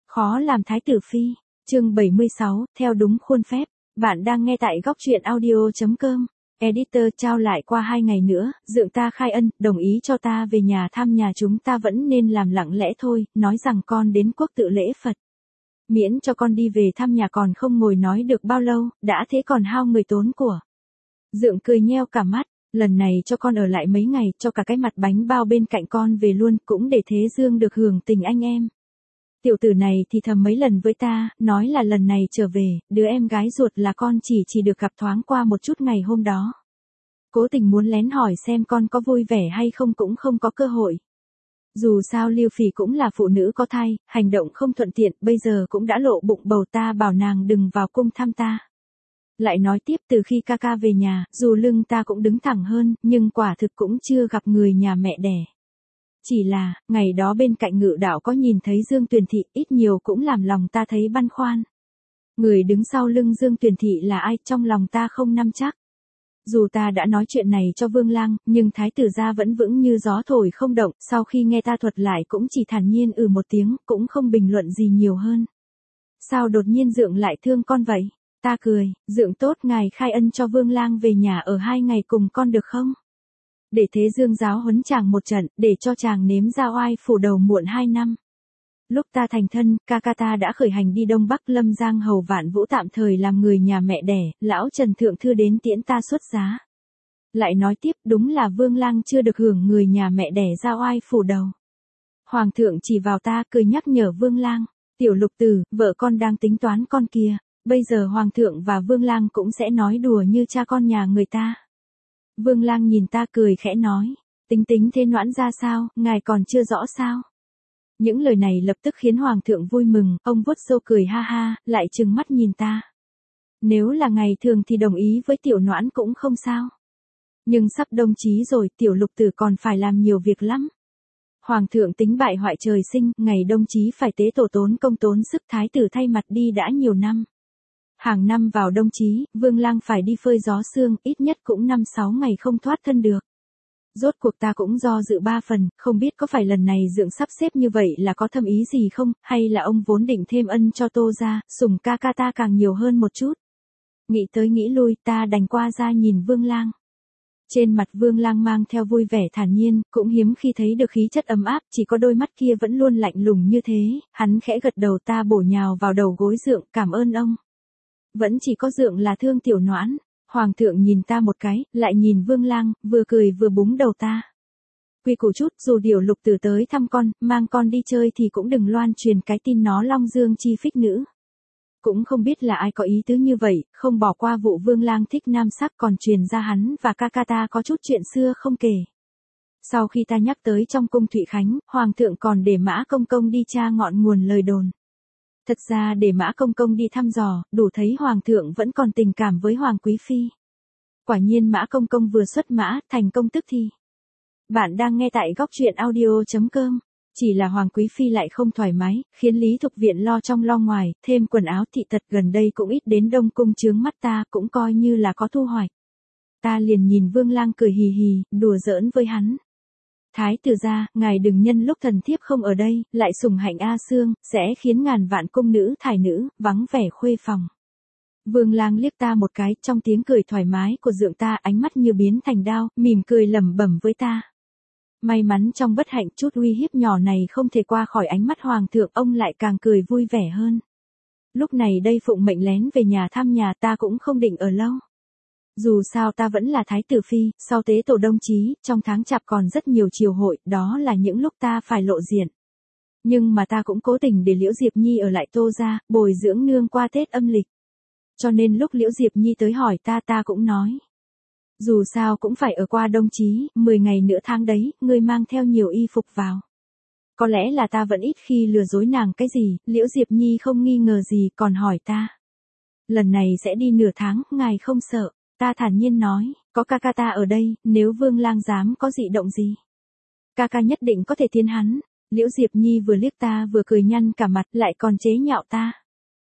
Khó làm thái tử phi. Chương 76, theo đúng khuôn phép. Bạn đang nghe tại góc truyện audio.com. Editor trao lại qua 2 ngày nữa, dượng ta khai ân, đồng ý cho ta về nhà thăm nhà chúng ta vẫn nên làm lặng lẽ thôi, nói rằng con đến quốc tự lễ Phật. Miễn cho con đi về thăm nhà còn không ngồi nói được bao lâu, đã thế còn hao người tốn của. Dượng cười nheo cả mắt, lần này cho con ở lại mấy ngày, cho cả cái mặt bánh bao bên cạnh con về luôn, cũng để Thế Dương được hưởng tình anh em. Tiểu tử này thì thầm mấy lần với ta, nói là lần này trở về, đứa em gái ruột là con chỉ được gặp thoáng qua một chút ngày hôm đó. Cố tình muốn lén hỏi xem con có vui vẻ hay không cũng không có cơ hội. Dù sao Lưu Phỉ cũng là phụ nữ có thai, hành động không thuận tiện, bây giờ cũng đã lộ bụng bầu, ta bảo nàng đừng vào cung thăm ta. Lại nói tiếp, từ khi ca ca về nhà, dù lưng ta cũng đứng thẳng hơn, nhưng quả thực cũng chưa gặp người nhà mẹ đẻ. Chỉ là, ngày đó bên cạnh Ngự Đạo có nhìn thấy Dương Tuyền Thị, ít nhiều cũng làm lòng ta thấy băn khoăn. Người đứng sau lưng Dương Tuyền Thị là ai, trong lòng ta không nắm chắc. Dù ta đã nói chuyện này cho Vương Lang, nhưng thái tử gia vẫn vững như gió thổi không động, sau khi nghe ta thuật lại cũng chỉ thản nhiên một tiếng, cũng không bình luận gì nhiều hơn. Sao đột nhiên dượng lại thương con vậy? Ta cười, dượng tốt, ngài khai ân cho Vương Lang về nhà ở 2 ngày cùng con được không? Để Thế Dương giáo huấn chàng một trận, để cho chàng nếm ra oai phủ đầu muộn 2 năm. Lúc ta thành thân, ca ca ta đã khởi hành đi Đông Bắc, Lâm Giang hầu Vạn Vũ tạm thời làm người nhà mẹ đẻ, lão Trần Thượng Thư đến tiễn ta xuất giá. Lại nói tiếp, đúng là Vương Lang chưa được hưởng người nhà mẹ đẻ ra oai phủ đầu. Hoàng thượng chỉ vào ta cười nhắc nhở Vương Lang, tiểu Lục Tử, vợ con đang tính toán con kia, bây giờ Hoàng thượng và Vương Lang cũng sẽ nói đùa như cha con nhà người ta. Vương Lang nhìn ta cười khẽ nói, tính thế Noãn ra sao, ngài còn chưa rõ sao? Những lời này lập tức khiến Hoàng thượng vui mừng, ông vuốt râu cười ha ha, lại trừng mắt nhìn ta. Nếu là ngày thường thì đồng ý với tiểu Noãn cũng không sao. Nhưng sắp đông chí rồi, tiểu Lục Tử còn phải làm nhiều việc lắm. Hoàng thượng tính bại hoại trời sinh, ngày đông chí phải tế tổ tốn công tốn sức, thái tử thay mặt đi đã nhiều năm. Hàng năm vào đông chí, Vương Lang phải đi phơi gió sương, ít nhất cũng 5-6 ngày không thoát thân được. Rốt cuộc ta cũng do dự 3 phần, không biết có phải lần này dượng sắp xếp như vậy là có thâm ý gì không, hay là ông vốn định thêm ân cho Tô gia, sủng ca ca ta càng nhiều hơn một chút. Nghĩ tới nghĩ lui, ta đành qua ra nhìn Vương Lang. Trên mặt Vương Lang mang theo vui vẻ thản nhiên, cũng hiếm khi thấy được khí chất ấm áp, chỉ có đôi mắt kia vẫn luôn lạnh lùng như thế, hắn khẽ gật đầu, ta bổ nhào vào đầu gối dượng, cảm ơn ông. Vẫn chỉ có dượng là thương tiểu Noãn. Hoàng thượng nhìn ta một cái, lại nhìn Vương Lang, vừa cười vừa búng đầu ta. Quy củ chút, dù điều Lục Tử tới thăm con, mang con đi chơi thì cũng đừng loan truyền cái tin nó Long Dương chi phích nữ. Cũng không biết là ai có ý tứ như vậy, không bỏ qua vụ Vương Lang thích nam sắc, còn truyền ra hắn và ca ca ta có chút chuyện xưa không kể. Sau khi ta nhắc tới trong cung Thụy Khánh, Hoàng thượng còn để Mã Công Công đi tra ngọn nguồn lời đồn. Thật ra để Mã Công Công đi thăm dò, đủ thấy Hoàng thượng vẫn còn tình cảm với Hoàng Quý Phi. Quả nhiên Mã Công Công vừa xuất mã, thành công tức thì. Bạn đang nghe tại góc truyện audio.com. Chỉ là Hoàng Quý Phi lại không thoải mái, khiến Lý Thục Viện lo trong lo ngoài, thêm quần áo thị tật gần đây cũng ít đến Đông Cung chướng mắt ta, cũng coi như là có thu hoạch. Ta liền nhìn Vương Lang cười hì hì, đùa giỡn với hắn. Thái tử gia, ngài đừng nhân lúc thần thiếp không ở đây, lại sủng hạnh A Sương, sẽ khiến ngàn vạn cung nữ thải nữ, vắng vẻ khuê phòng. Vương Lang liếc ta một cái, trong tiếng cười thoải mái của dượng ta, ánh mắt như biến thành đao, mỉm cười lẩm bẩm với ta. May mắn trong bất hạnh, chút uy hiếp nhỏ này không thể qua khỏi ánh mắt Hoàng thượng, ông lại càng cười vui vẻ hơn. Lúc này đây phụng mệnh lén về nhà thăm nhà, ta cũng không định ở lâu. Dù sao ta vẫn là thái tử phi, sau tế tổ đông chí, trong tháng chạp còn rất nhiều triều hội, đó là những lúc ta phải lộ diện. Nhưng mà ta cũng cố tình để Liễu Diệp Nhi ở lại Tô gia, bồi dưỡng nương qua Tết âm lịch. Cho nên lúc Liễu Diệp Nhi tới hỏi ta cũng nói. Dù sao cũng phải ở qua đông chí, 10 ngày nữa tháng đấy, ngươi mang theo nhiều y phục vào. Có lẽ là ta vẫn ít khi lừa dối nàng cái gì, Liễu Diệp Nhi không nghi ngờ gì, còn hỏi ta. Lần này sẽ đi nửa tháng, ngài không sợ. Ta thản nhiên nói, có ca ca ta ở đây, nếu Vương Lang dám có dị động gì. Ca ca nhất định có thể tiến hắn. Liễu Diệp Nhi vừa liếc ta vừa cười nhăn cả mặt, lại còn chế nhạo ta.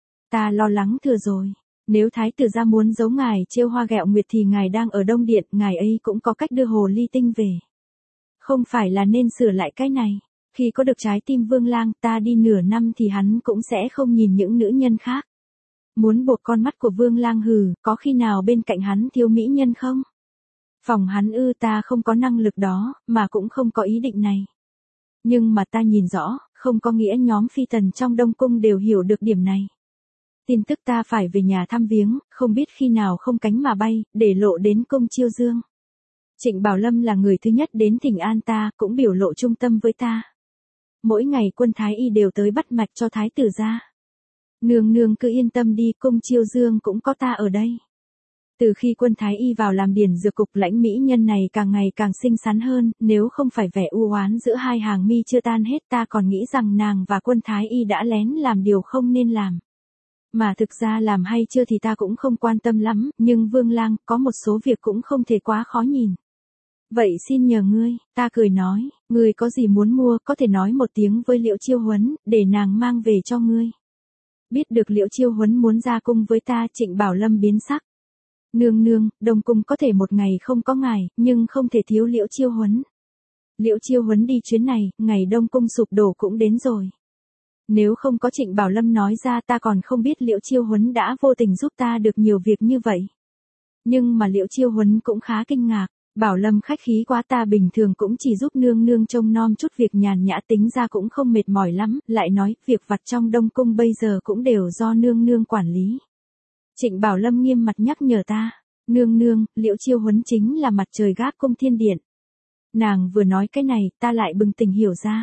Ta lo lắng thừa rồi. Nếu thái tử gia muốn giấu ngài trêu hoa ghẹo nguyệt thì ngài đang ở Đông Điện, ngài ấy cũng có cách đưa hồ ly tinh về. Không phải là nên sửa lại cái này. Khi có được trái tim Vương Lang, ta đi nửa năm thì hắn cũng sẽ không nhìn những nữ nhân khác. Muốn buộc con mắt của Vương Lang hừ, có khi nào bên cạnh hắn thiếu mỹ nhân không? Phòng hắn ta không có năng lực đó, mà cũng không có ý định này. Nhưng mà ta nhìn rõ, không có nghĩa nhóm phi tần trong Đông Cung đều hiểu được điểm này. Tin tức ta phải về nhà thăm viếng, không biết khi nào không cánh mà bay, để lộ đến cung Chiêu Dương. Trịnh Bảo Lâm là người thứ nhất đến thỉnh an ta, cũng biểu lộ trung tâm với ta. Mỗi ngày quân Thái Y đều tới bắt mạch cho Thái tử ra. Nương nương cứ yên tâm đi, cung Chiêu Dương cũng có ta ở đây. Từ khi quân Thái Y vào làm điển dược cục, lãnh mỹ nhân này càng ngày càng xinh xắn hơn, nếu không phải vẻ u oán giữa hai hàng mi chưa tan hết, ta còn nghĩ rằng nàng và quân Thái Y đã lén làm điều không nên làm. Mà thực ra làm hay chưa thì ta cũng không quan tâm lắm, nhưng Vương Lang, có một số việc cũng không thể quá khó nhìn. Vậy xin nhờ ngươi, ta cười nói, ngươi có gì muốn mua, có thể nói một tiếng với Liễu Chiêu Huấn, để nàng mang về cho ngươi. Biết được Liễu Chiêu Huấn muốn ra cung với ta, Trịnh Bảo Lâm biến sắc. Nương nương, Đông Cung có thể một ngày không có ngài, nhưng không thể thiếu Liễu Chiêu Huấn. Liễu Chiêu Huấn đi chuyến này, ngày Đông Cung sụp đổ cũng đến rồi. Nếu không có Trịnh Bảo Lâm nói ra, ta còn không biết Liễu Chiêu Huấn đã vô tình giúp ta được nhiều việc như vậy. Nhưng mà Liễu Chiêu Huấn cũng khá kinh ngạc. Bảo Lâm khách khí quá, ta bình thường cũng chỉ giúp nương nương trông nom chút việc nhàn nhã, tính ra cũng không mệt mỏi lắm, lại nói, việc vặt trong Đông Cung bây giờ cũng đều do nương nương quản lý. Trịnh Bảo Lâm nghiêm mặt nhắc nhở ta, nương nương, Liễu Chiêu Huấn chính là mặt trời gác cung thiên điện. Nàng vừa nói cái này, ta lại bừng tỉnh hiểu ra.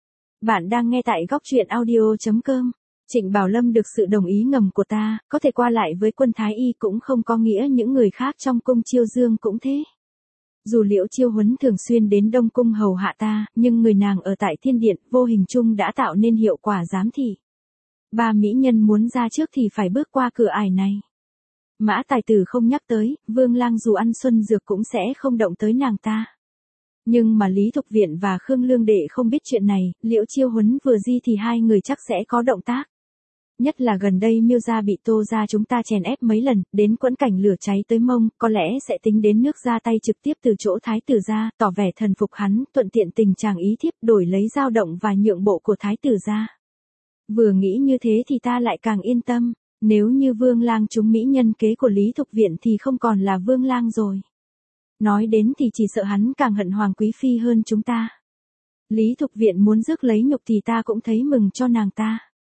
Bạn đang nghe tại góc truyện audio.com. Trịnh Bảo Lâm được sự đồng ý ngầm của ta, có thể qua lại với quân Thái Y cũng không có nghĩa những người khác trong cung Chiêu Dương cũng thế. Dù Liễu Chiêu Huấn thường xuyên đến Đông Cung hầu hạ ta, nhưng người nàng ở tại thiên điện, vô hình chung đã tạo nên hiệu quả giám thị. Ba mỹ nhân muốn ra trước thì phải bước qua cửa ải này. Mã Tài Tử không nhắc tới, Vương Lang dù ăn xuân dược cũng sẽ không động tới nàng ta. Nhưng mà Lý Thục Viện và Khương Lương Đệ không biết chuyện này, Liễu Chiêu Huấn vừa di thì hai người chắc sẽ có động tác. Nhất là gần đây Miêu gia bị Tô gia chúng ta chèn ép mấy lần, đến quẫn cảnh lửa cháy tới mông, có lẽ sẽ tính đến nước ra tay trực tiếp từ chỗ Thái tử gia, tỏ vẻ thần phục hắn, thuận tiện tình chàng ý thiếp đổi lấy dao động và nhượng bộ của Thái tử gia. Vừa nghĩ như thế thì ta lại càng yên tâm, nếu như Vương Lang trúng mỹ nhân kế của Lý Thục Viện thì không còn là Vương Lang rồi. Nói đến thì chỉ sợ hắn càng hận Hoàng Quý Phi hơn chúng ta. Lý Thục Viện muốn rước lấy nhục thì ta cũng thấy mừng cho nàng ta.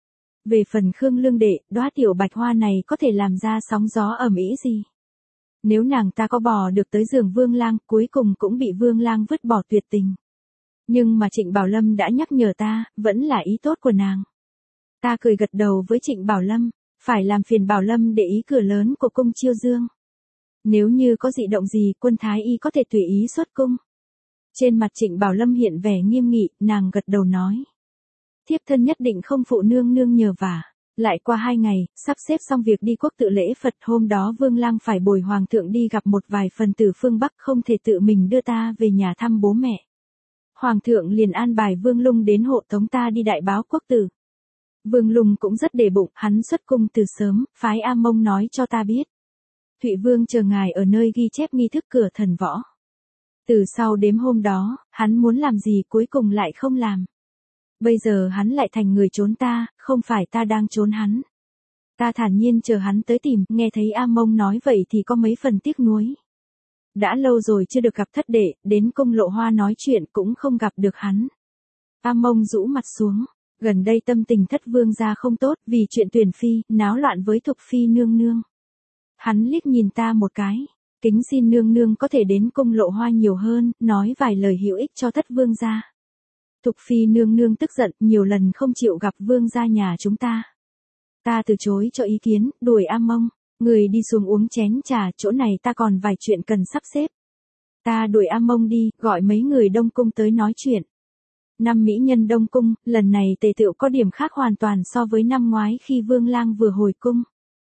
Về phần Khương Lương Đệ, đóa tiểu bạch hoa này có thể làm ra sóng gió ầm ĩ gì. Nếu nàng ta có bò được tới giường Vương Lang, cuối cùng cũng bị Vương Lang vứt bỏ tuyệt tình. Nhưng mà Trịnh Bảo Lâm đã nhắc nhở ta, vẫn là ý tốt của nàng. Ta cười gật đầu với Trịnh Bảo Lâm, phải làm phiền Bảo Lâm để ý cửa lớn của cung Chiêu Dương. Nếu như có dị động gì, quân Thái Y có thể tùy ý xuất cung. Trên mặt Trịnh Bảo Lâm hiện vẻ nghiêm nghị, nàng gật đầu nói. Thiếp thân nhất định không phụ nương nương nhờ vả. Lại qua 2 ngày, sắp xếp xong việc đi quốc tự lễ Phật, hôm đó Vương Lang phải bồi hoàng thượng đi gặp một vài phần tử phương Bắc, không thể tự mình đưa ta về nhà thăm bố mẹ. Hoàng thượng liền an bài Vương Lung đến hộ tống ta đi đại báo quốc tử. Vương Lung cũng rất để bụng, hắn xuất cung từ sớm, phái A Mông nói cho ta biết. Thụy Vương chờ ngài ở nơi ghi chép nghi thức cửa thần võ. Từ sau đêm hôm đó, hắn muốn làm gì cuối cùng lại không làm. Bây giờ hắn lại thành người trốn ta, không phải ta đang trốn hắn. Ta thản nhiên chờ hắn tới tìm, nghe thấy A Mông nói vậy thì có mấy phần tiếc nuối. Đã lâu rồi chưa được gặp thất đệ, đến cung Lộ Hoa nói chuyện cũng không gặp được hắn. A Mông rũ mặt xuống, gần đây tâm tình Thất Vương gia không tốt vì chuyện tuyển phi, náo loạn với Thục Phi nương nương. Hắn liếc nhìn ta một cái, kính xin nương nương có thể đến cung Lộ Hoa nhiều hơn, nói vài lời hữu ích cho Thất Vương gia. Thục Phi nương nương tức giận, nhiều lần không chịu gặp Vương gia nhà chúng ta. Ta từ chối cho ý kiến, đuổi A Mông, người đi xuống uống chén trà, chỗ này ta còn vài chuyện cần sắp xếp. Ta đuổi A Mông đi, gọi mấy người Đông Cung tới nói chuyện. 5 mỹ nhân Đông Cung, lần này tề tựu có điểm khác hoàn toàn so với năm ngoái khi Vương Lang vừa hồi cung.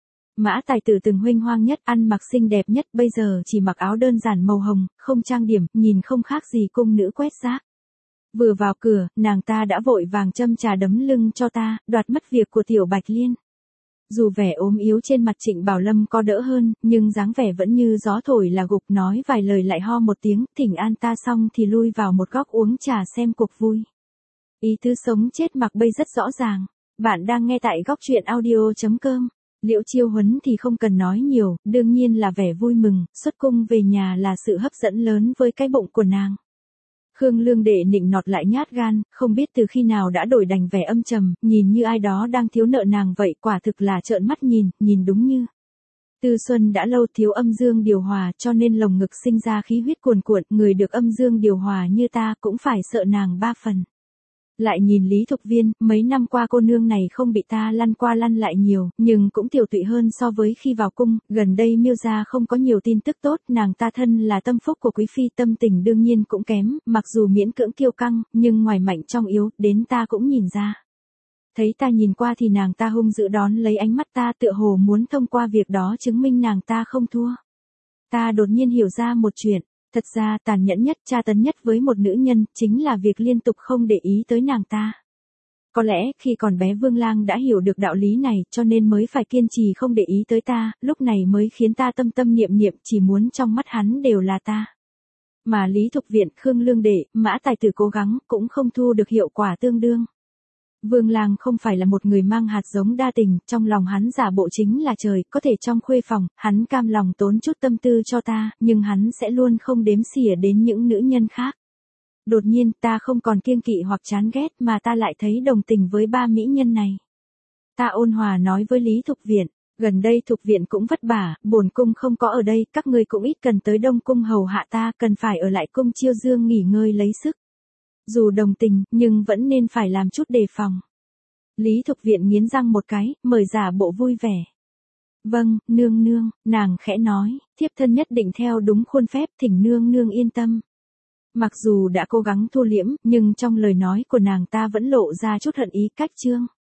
Mã Tài Tử từng huênh hoang nhất, ăn mặc xinh đẹp nhất, bây giờ chỉ mặc áo đơn giản màu hồng, không trang điểm, nhìn không khác gì cung nữ quét rác. Vừa vào cửa, nàng ta đã vội vàng châm trà đấm lưng cho ta, đoạt mất việc của Tiểu Bạch Liên. Dù vẻ ốm yếu trên mặt Trịnh Bảo Lâm có đỡ hơn, nhưng dáng vẻ vẫn như gió thổi là gục, nói vài lời lại ho một tiếng, thỉnh an ta xong thì lui vào một góc uống trà xem cuộc vui. Ý tứ sống chết mặc bây rất rõ ràng. Bạn đang nghe tại góc truyện audio.com. Liễu Chiêu Huấn thì không cần nói nhiều, đương nhiên là vẻ vui mừng, xuất cung về nhà là sự hấp dẫn lớn với cái bụng của nàng. Khương Lương Đệ nịnh nọt lại nhát gan, không biết từ khi nào đã đổi đành vẻ âm trầm, nhìn như ai đó đang thiếu nợ nàng vậy, quả thực là trợn mắt nhìn đúng như. Tư Xuân đã lâu thiếu âm dương điều hòa cho nên lồng ngực sinh ra khí huyết cuồn cuộn, người được âm dương điều hòa như ta cũng phải sợ nàng 3 phần. Lại nhìn Lý Thục Viên, mấy năm qua cô nương này không bị ta lăn qua lăn lại nhiều, nhưng cũng tiểu tụy hơn so với khi vào cung, gần đây Miêu gia không có nhiều tin tức tốt, nàng ta thân là tâm phúc của quý phi, tâm tình đương nhiên cũng kém, mặc dù miễn cưỡng kiêu căng, nhưng ngoài mạnh trong yếu, đến ta cũng nhìn ra. Thấy ta nhìn qua thì nàng ta hung dữ đón lấy ánh mắt ta, tựa hồ muốn thông qua việc đó chứng minh nàng ta không thua. Ta đột nhiên hiểu ra một chuyện. Thật ra tàn nhẫn nhất, tra tấn nhất với một nữ nhân, chính là việc liên tục không để ý tới nàng ta. Có lẽ khi còn bé Vương Lang đã hiểu được đạo lý này, cho nên mới phải kiên trì không để ý tới ta, lúc này mới khiến ta tâm tâm niệm niệm chỉ muốn trong mắt hắn đều là ta. Mà Lý Thục Viện, Khương Lương Đệ, Mã Tài Tử cố gắng, cũng không thu được hiệu quả tương đương. Vương Lang không phải là một người mang hạt giống đa tình, trong lòng hắn giả bộ chính là trời, có thể trong khuê phòng, hắn cam lòng tốn chút tâm tư cho ta, nhưng hắn sẽ luôn không đếm xỉa đến những nữ nhân khác. Đột nhiên, ta không còn kiêng kỵ hoặc chán ghét mà ta lại thấy đồng tình với 3 mỹ nhân này. Ta ôn hòa nói với Lý Thục Viện, gần đây Thục Viện cũng vất vả, bổn cung không có ở đây, các ngươi cũng ít cần tới Đông cung hầu hạ ta, cần phải ở lại cung Chiêu Dương nghỉ ngơi lấy sức. Dù đồng tình, nhưng vẫn nên phải làm chút đề phòng. Lý Thục Viện nghiến răng một cái, mời giả bộ vui vẻ. Vâng, nương nương, nàng khẽ nói, thiếp thân nhất định theo đúng khuôn phép, thỉnh nương nương yên tâm. Mặc dù đã cố gắng thu liễm, nhưng trong lời nói của nàng ta vẫn lộ ra chút hận ý cách trương.